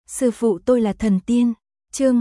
Sư phụ tôi là thần tiên. Chương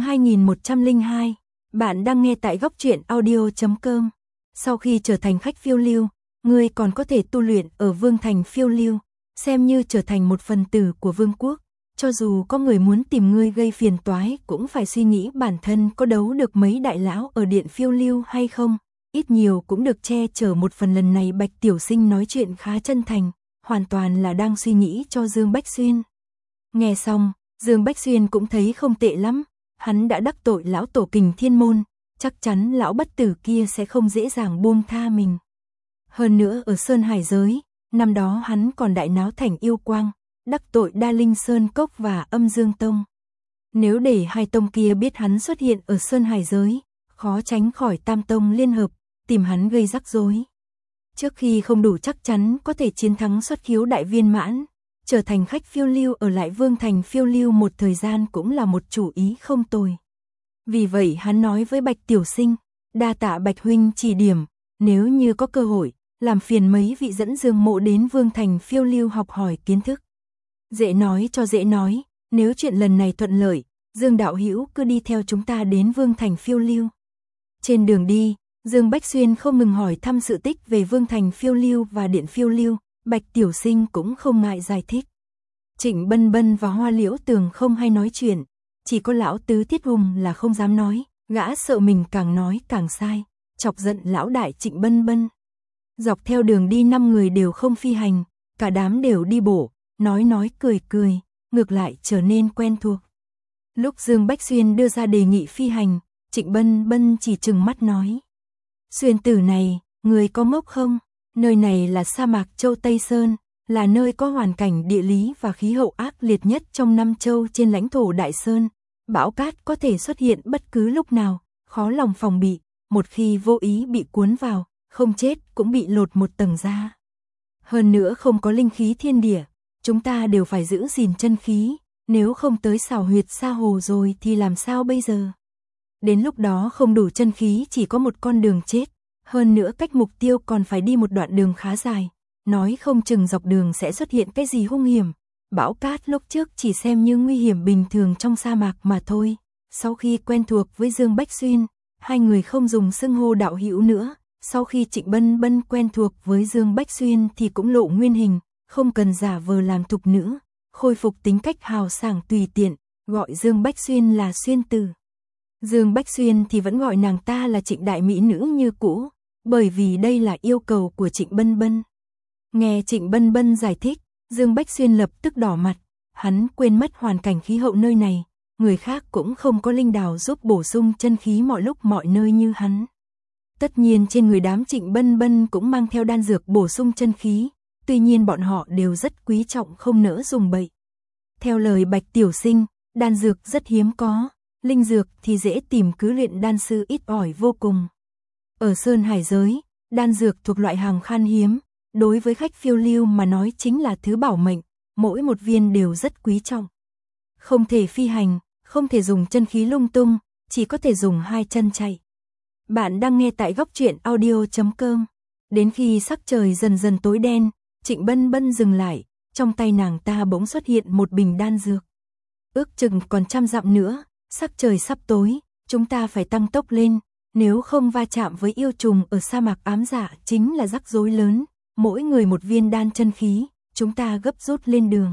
2102. Bạn đang nghe tại góc truyện audio.com. Sau khi trở thành khách phiêu lưu, ngươi còn có thể tu luyện ở Vương thành phiêu lưu, xem như trở thành một phần tử của vương quốc. Cho dù có người muốn tìm ngươi gây phiền toái, cũng phải suy nghĩ bản thân có đấu được mấy đại lão ở điện phiêu lưu hay không. Ít nhiều cũng được che chở một phần. Lần này Bạch Tiểu Sinh nói chuyện khá chân thành, hoàn toàn là đang suy nghĩ cho Dương Bách Xuyên. Nghe xong, Dương Bách Xuyên cũng thấy không tệ lắm, hắn đã đắc tội lão tổ Kình Thiên Môn, chắc chắn lão bất tử kia sẽ không dễ dàng buông tha mình. Hơn nữa ở Sơn Hải giới, năm đó hắn còn đại náo thành yêu quang, đắc tội Đa Linh Sơn Cốc và Âm Dương Tông. Nếu để hai tông kia biết hắn xuất hiện ở Sơn Hải giới, khó tránh khỏi tam tông liên hợp, tìm hắn gây rắc rối. Trước khi không đủ chắc chắn có thể chiến thắng xuất khiếu đại viên mãn, trở thành khách phiêu lưu ở lại Vương thành phiêu lưu một thời gian cũng là một chủ ý không tồi. Vì vậy hắn nói với Bạch Tiểu Sinh, đa tạ Bạch huynh chỉ điểm, nếu như có cơ hội, làm phiền mấy vị dẫn Dương mộ đến Vương thành phiêu lưu học hỏi kiến thức. Dễ nói cho dễ nói, nếu chuyện lần này thuận lợi, Dương đạo hữu cứ đi theo chúng ta đến Vương thành phiêu lưu. Trên đường đi, Dương Bách Xuyên không ngừng hỏi thăm sự tích về Vương thành phiêu lưu và điện phiêu lưu, Bạch Tiểu Sinh cũng không ngại giải thích. Trịnh Bân Bân và Hoa Liễu Tường không hay nói chuyện, chỉ có lão tứ Thiết Hùng là không dám nói, gã sợ mình càng nói càng sai, chọc giận lão đại Trịnh Bân Bân. Dọc theo đường đi 5 người đều không phi hành, cả đám đều đi bộ, nói cười cười, ngược lại trở nên quen thuộc. Lúc Dương Bách Xuyên đưa ra đề nghị phi hành, Trịnh Bân Bân chỉ trừng mắt nói: Xuyên tử này, người có ngốc không? Nơi này là sa mạc Châu Tây Sơn, là nơi có hoàn cảnh địa lý và khí hậu ác liệt nhất trong 5 châu trên lãnh thổ Đại Sơn. Bão cát có thể xuất hiện bất cứ lúc nào, khó lòng phòng bị, một khi vô ý bị cuốn vào, không chết cũng bị lột một tầng da. Hơn nữa không có linh khí thiên địa, chúng ta đều phải giữ gìn chân khí, nếu không tới xảo huyệt sa hồ rồi thì làm sao bây giờ? Đến lúc đó không đủ chân khí chỉ có một con đường chết, hơn nữa cách mục tiêu còn phải đi một đoạn đường khá dài, nói không chừng dọc đường sẽ xuất hiện cái gì hung hiểm. Bão cát lúc trước chỉ xem như nguy hiểm bình thường trong sa mạc mà thôi. Sau khi quen thuộc với Dương Bách Xuyên, hai người không dùng xưng hô đạo hữu nữa. Sau khi Trịnh Bân Bân quen thuộc với Dương Bách Xuyên thì cũng lộ nguyên hình, không cần giả vờ làm thục nữa, khôi phục tính cách hào sảng tùy tiện, gọi Dương Bách Xuyên là Xuyên tử. Dương Bách Xuyên thì vẫn gọi nàng ta là Trịnh đại mỹ nữ như cũ, bởi vì đây là yêu cầu của Trịnh Bân Bân. Nghe Trịnh Bân Bân giải thích, Dương Bách Xuyên lập tức đỏ mặt, hắn quên mất hoàn cảnh khí hậu nơi này, người khác cũng không có linh đào giúp bổ sung chân khí mọi lúc mọi nơi như hắn. Tất nhiên trên người đám Trịnh Bân Bân cũng mang theo đan dược bổ sung chân khí, tuy nhiên bọn họ đều rất quý trọng không nỡ dùng bậy. Theo lời Bạch Tiểu Sinh, đan dược rất hiếm có, linh dược thì dễ tìm, cứ luyện đan sư ít ỏi vô cùng. Ở Sơn Hải giới, đan dược thuộc loại hàng khan hiếm, đối với khách phiêu lưu mà nói chính là thứ bảo mệnh, mỗi một viên đều rất quý trọng. Không thể phi hành, không thể dùng chân khí lung tung, chỉ có thể dùng hai chân chạy. Bạn đang nghe tại góc truyện audio.com. Đến khi sắc trời dần dần tối đen, Trịnh Bân Bân dừng lại, trong tay nàng ta bỗng xuất hiện một bình đan dược. Ước chừng còn 100 dặm nữa, sắc trời sắp tối, chúng ta phải tăng tốc lên, nếu không va chạm với yêu trùng ở sa mạc ám dạ chính là rắc rối lớn. Mỗi người một viên đan chân khí, chúng ta gấp rút lên đường.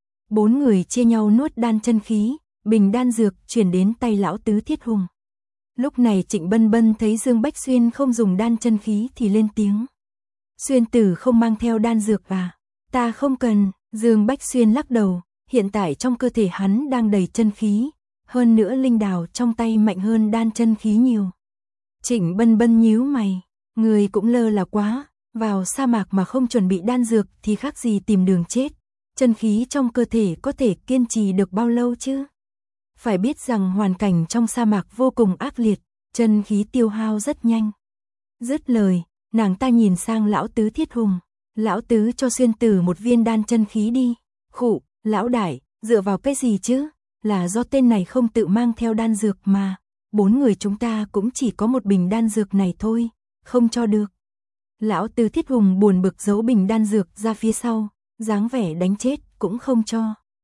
4 người chia nhau nuốt đan chân khí, bình đan dược chuyển đến tay lão tứ Thiết Hùng. Lúc này Trịnh Bân Bân thấy Dương Bách Xuyên không dùng đan chân khí thì lên tiếng: Xuyên tử không mang theo đan dược à? Ta không cần. Dương Bách Xuyên lắc đầu, hiện tại trong cơ thể hắn đang đầy chân khí, hơn nữa linh đào trong tay mạnh hơn đan chân khí nhiều. Trịnh Bân Bân nhíu mày, người cũng lơ là quá, vào sa mạc mà không chuẩn bị đan dược thì khác gì tìm đường chết, chân khí trong cơ thể có thể kiên trì được bao lâu chứ? Phải biết rằng hoàn cảnh trong sa mạc vô cùng ác liệt, chân khí tiêu hao rất nhanh. Dứt lời, nàng ta nhìn sang lão tứ Thiết Hùng, lão tứ cho Xuyên tử một viên đan chân khí đi. Khụ, lão đại, dựa vào cái gì chứ? Là do tên này không tự mang theo đan dược mà, 4 người chúng ta cũng chỉ có một bình đan dược này thôi, không cho được. Lão tứ Thiết Hùng buồn bực giấu bình đan dược ra phía sau, dáng vẻ đánh chết cũng không cho.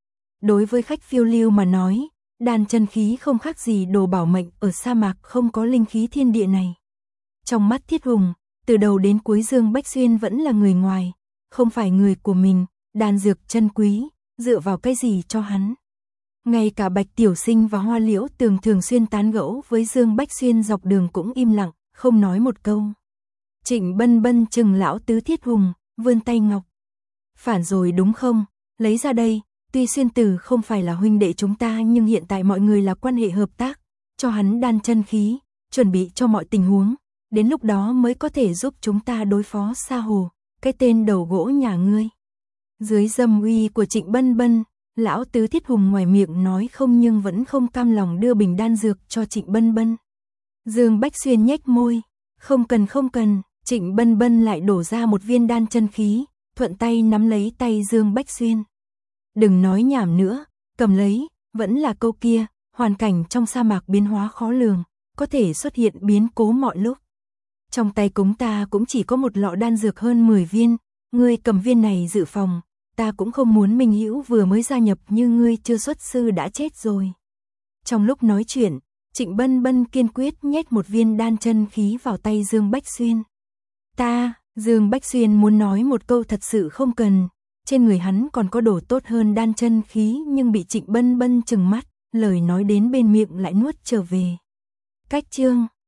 Đối với khách phiêu lưu mà nói, đan chân khí không khác gì đồ bảo mệnh ở sa mạc không có linh khí thiên địa này. Trong mắt Thiết Hùng, từ đầu đến cuối Dương Bách Xuyên vẫn là người ngoài, không phải người của mình, đan dược chân quý, dựa vào cái gì cho hắn. Ngay cả Bạch Tiểu Sinh và Hoa Liễu Tường thường xuyên tán gẫu với Dương Bách Xuyên dọc đường cũng im lặng, không nói một câu. Trịnh Bân Bân chừng lão tứ Thiết Hùng, vươn tay ngọc. Phản rồi đúng không, lấy ra đây, tuy Xuyên Tử không phải là huynh đệ chúng ta nhưng hiện tại mọi người là quan hệ hợp tác, cho hắn đan chân khí, chuẩn bị cho mọi tình huống, đến lúc đó mới có thể giúp chúng ta đối phó Sa Hồ, cái tên đầu gỗ nhà ngươi. Dưới dâm uy của Trịnh Bân Bân, lão tứ Thiết Hùng ngoài miệng nói không nhưng vẫn không cam lòng đưa bình đan dược cho Trịnh Bân Bân. Dương Bách Xuyên nhếch môi, không cần, Trịnh Bân Bân lại đổ ra một viên đan chân khí, thuận tay nắm lấy tay Dương Bách Xuyên. Đừng nói nhảm nữa, cầm lấy, vẫn là câu kia, hoàn cảnh trong sa mạc biến hóa khó lường, có thể xuất hiện biến cố mọi lúc. Trong tay chúng ta cũng chỉ có một lọ đan dược hơn 10 viên, ngươi cầm viên này dự phòng, ta cũng không muốn Minh Hữu vừa mới gia nhập như ngươi chưa xuất sư đã chết rồi. Trong lúc nói chuyện, Trịnh Bân Bân kiên quyết nhét một viên đan chân khí vào tay Dương Bách Xuyên. Dương Bách Xuyên muốn nói một câu thật sự không cần, trên người hắn còn có đồ tốt hơn đan chân khí nhưng bị Trịnh Bân Bân trừng mắt, lời nói đến bên miệng lại nuốt trở về. Cách chương